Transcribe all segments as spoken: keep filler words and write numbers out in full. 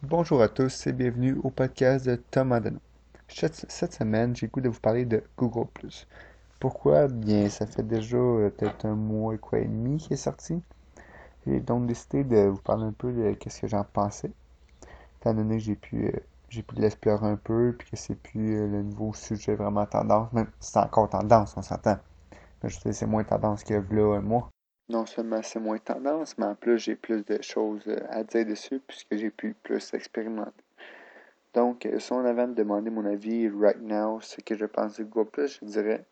Bonjour à tous et bienvenue au podcast de Tom Adano. Cette, cette semaine, j'ai le goût de vous parler de Google plus. Pourquoi? Bien, ça fait déjà euh, peut-être un mois et quoi et demi qu'il est sorti. J'ai donc décidé de vous parler un peu de ce que j'en pensais, étant donné que j'ai pu, euh, j'ai pu l'explorer un peu, puis que c'est plus euh, le nouveau sujet vraiment tendance. Même si c'est encore tendance, on s'entend. Mais je sais, c'est moins tendance qu'il y a là un mois. Non seulement c'est moins tendance, mais en plus j'ai plus de choses euh, à dire dessus, puisque j'ai pu plus expérimenter. Donc, euh, si on avait à me demander mon avis right now, ce que je pense du Google plus, je dirais,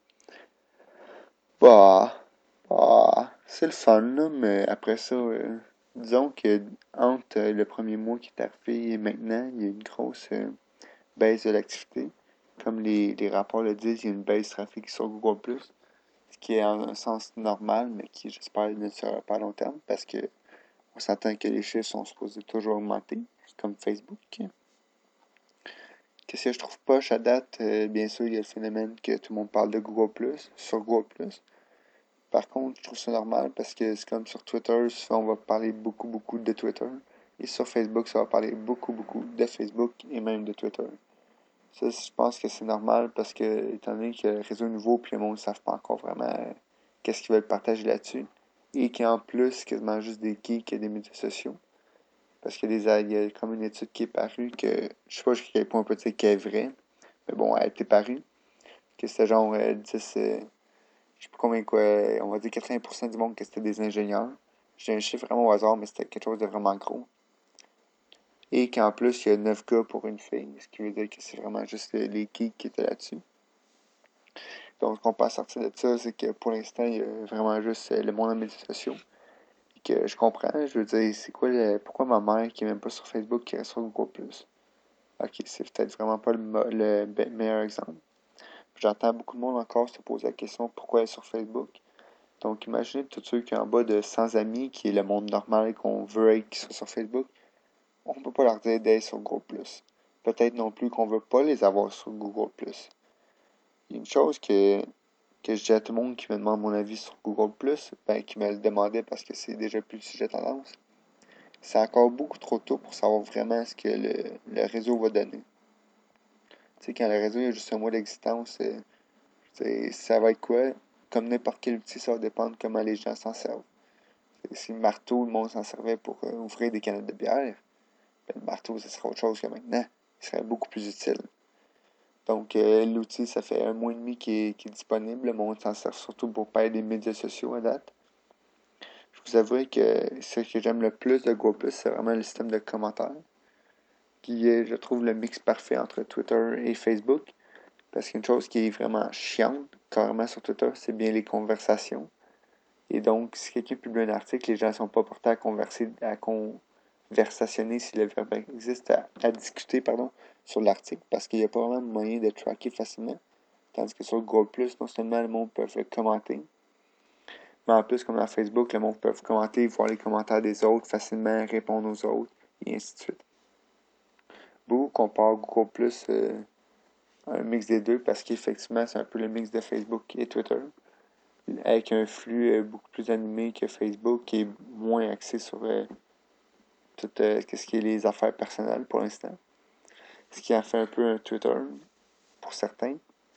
bah, bah, c'est le fun, là, mais après ça, euh, disons que entre euh, le premier mois qui est arrivé et maintenant, il y a une grosse euh, baisse de l'activité. Comme les, les rapports le disent, il y a une baisse de trafic sur Google plus, ce qui est en un sens normal, mais qui, j'espère, ne sera pas à long terme, parce que on s'entend que les chiffres sont supposés toujours augmenter, comme Facebook. Qu'est-ce que je trouve poche à date? Euh, bien sûr, il y a le phénomène que tout le monde parle de Google plus, sur Google plus. Par contre, je trouve ça normal parce que c'est comme sur Twitter, souvent on va parler beaucoup, beaucoup de Twitter. Et sur Facebook, ça va parler beaucoup, beaucoup de Facebook et même de Twitter. Ça, je pense que c'est normal parce que, étant donné que le réseau est nouveau puis le monde ne savent pas encore vraiment euh, qu'est-ce qu'ils veulent partager là-dessus. Et qu'en plus, c'est quasiment juste des geeks et des médias sociaux. Parce qu'il y, a des- il y a comme une étude qui est parue que, je sais pas jusqu'à quel point on peut dire qu'elle est vraie, mais bon, elle a été parue, que c'était genre euh, dix, euh, je sais pas combien quoi, euh, on va dire quatre-vingts pour cent du monde que c'était des ingénieurs. J'ai un chiffre vraiment au hasard, mais c'était quelque chose de vraiment gros. Et qu'en plus, il y a neuf gars pour une fille, ce qui veut dire que c'est vraiment juste euh, les geeks qui étaient là-dessus. Donc, ce qu'on peut sortir de ça, c'est que pour l'instant, il y a vraiment juste euh, le monde des médias sociaux. Et que je comprends, je veux dire, c'est quoi le, pourquoi ma mère qui est même pas sur Facebook qui reste sur Google plus? Ok, c'est peut-être vraiment pas le, le meilleur exemple. J'entends beaucoup de monde encore se poser la question pourquoi elle est sur Facebook. Donc, imaginez tous ceux qui sont en bas de cent amis, qui est le monde normal qu'on veut être qui soit sur Facebook. On peut pas leur dire d'être sur Google plus. Peut-être non plus qu'on veut pas les avoir sur Google plus. Il y a une chose que, que je dis à tout le monde qui me demande mon avis sur Google plus, ben, qui me le demandait parce que c'est déjà plus le sujet tendance. C'est encore beaucoup trop tôt pour savoir vraiment ce que le, le réseau va donner. Tu sais, quand le réseau a juste un mois d'existence, euh, c'est- ça va être quoi? Comme n'importe quel outil, ça va dépendre comment les gens s'en servent. Si le marteau, le monde s'en servait pour euh, ouvrir des canettes de bière, ben, le marteau, ce serait autre chose que maintenant. Il serait beaucoup plus utile. Donc, euh, l'outil, ça fait un mois et demi qu'il est, qu'il est disponible. Le monde s'en sert surtout pour parler des médias sociaux à date. Je vous avoue que ce que j'aime le plus de Google+, c'est vraiment le système de commentaires, qui est, je trouve, le mix parfait entre Twitter et Facebook. Parce qu'une chose qui est vraiment chiante, carrément sur Twitter, c'est bien les conversations. Et donc, si quelqu'un publie un article, les gens ne sont pas portés à converser, à conversationner, si le verbe existe, à, à discuter, pardon, sur l'article, parce qu'il n'y a pas vraiment moyen de tracker facilement. Tandis que sur Google+, non seulement le monde peut commenter, mais en plus, comme dans Facebook, le monde peut commenter, voir les commentaires des autres facilement, répondre aux autres, et ainsi de suite. Beaucoup comparent Google+, euh, à un mix des deux, parce qu'effectivement, c'est un peu le mix de Facebook et Twitter, avec un flux euh, beaucoup plus animé que Facebook, qui est moins axé sur euh, tout euh, ce qui est les affaires personnelles pour l'instant. Ce qui en fait un peu un Twitter pour certains.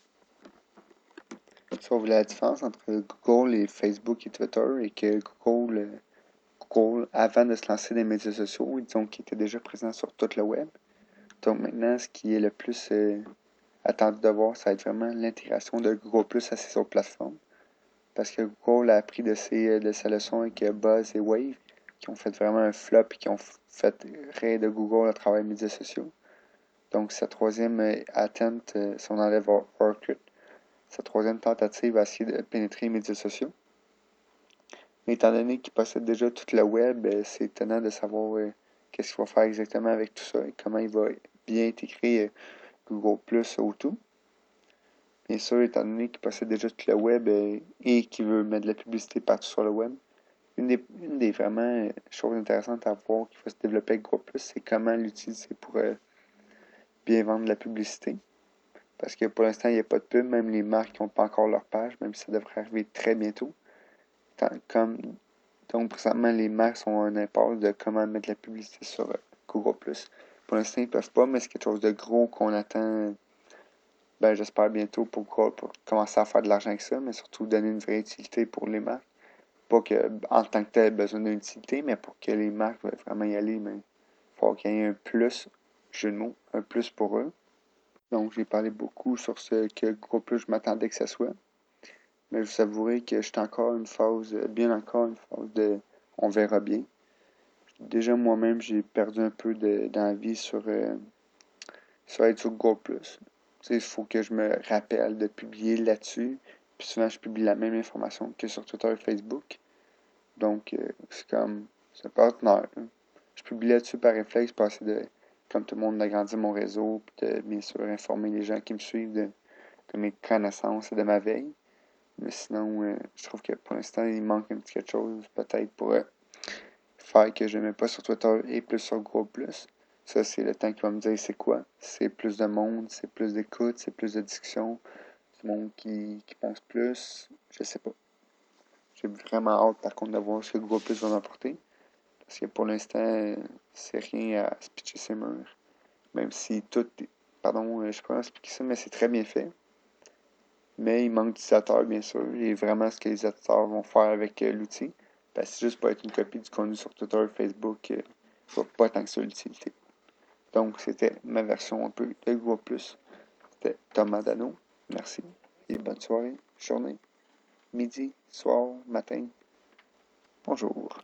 Sauf la différence entre Google et Facebook et Twitter et que Google, euh, Google avant de se lancer dans les médias sociaux, disons qu'il était déjà présent sur tout le web. Donc maintenant, ce qui est le plus euh, attendu de voir, ça va être vraiment l'intégration de Google Plus à ces autres plateformes. Parce que Google a appris de, ses, de sa leçon avec Buzz et Wave, qui ont fait vraiment un flop et qui ont fait rire de Google à travers les médias sociaux. Donc, sa troisième euh, atteinte, euh, si on enlève Orkut, sa troisième tentative à essayer de pénétrer les médias sociaux. Mais étant donné qu'il possède déjà tout le web, euh, c'est étonnant de savoir euh, qu'est-ce qu'il va faire exactement avec tout ça et comment il va bien intégrer euh, Google Plus au tout. Bien sûr, étant donné qu'il possède déjà tout le web euh, et qu'il veut mettre de la publicité partout sur le web, une des, une des vraiment euh, choses intéressantes à voir qui va se développer avec Google Plus, c'est comment l'utiliser pour euh, bien vendre de la publicité. Parce que pour l'instant, il n'y a pas de pub, même les marques n'ont pas encore leur page, même si ça devrait arriver très bientôt. Tant, comme, donc, présentement, les marques sont en impasse de comment mettre la publicité sur euh, Google plus. Pour l'instant, ils peuvent pas, mais c'est quelque chose de gros qu'on attend, ben, j'espère bientôt pour, pour commencer à faire de l'argent avec ça, mais surtout donner une vraie utilité pour les marques. Pas que, en tant que tel, besoin d'une utilité, mais pour que les marques veulent vraiment y aller, mais il faut qu'il y ait un plus, jeu de mots, un plus pour eux. Donc, j'ai parlé beaucoup sur ce que gros plus je m'attendais que ça soit. Mais je vous avouerai que j'étais encore une phase, bien encore une phase de on verra bien. Déjà, moi-même, j'ai perdu un peu d'envie sur, euh, sur être sur Google plus. Tu sais, il faut que je me rappelle de publier là-dessus. Puis souvent, je publie la même information que sur Twitter et Facebook. Donc, euh, c'est comme, c'est pas ordinaire. Hein. Je publie là-dessus par réflexe pour essayer de, comme tout le monde, d'agrandir mon réseau, puis de, bien sûr, informer les gens qui me suivent de, de mes connaissances et de ma veille. Mais sinon, euh, je trouve que pour l'instant, il manque un petit quelque chose, peut-être, pour euh, faire que je ne mets pas sur Twitter et plus sur Google plus. Ça, c'est le temps qui va me dire c'est quoi. C'est plus de monde, c'est plus d'écoute, c'est plus de discussion, du monde qui, qui pense plus. Je sais pas. J'ai vraiment hâte, par contre, de voir ce que Google plus va m'apporter. Parce que pour l'instant, c'est rien à se pitcher ses murs. Même si tout, pardon, je sais pas comment expliquer ça, mais c'est très bien fait. Mais il manque d'utilisateurs, bien sûr, et vraiment ce que les utilisateurs vont faire avec euh, l'outil. Parce que c'est juste pas être une copie du contenu sur Twitter et Facebook, euh, je vois pas tant que ça l'utilité. Donc, c'était ma version un peu de Google plus. C'était Thomas Dano. Merci. Et bonne soirée, journée, midi, soir, matin. Bonjour.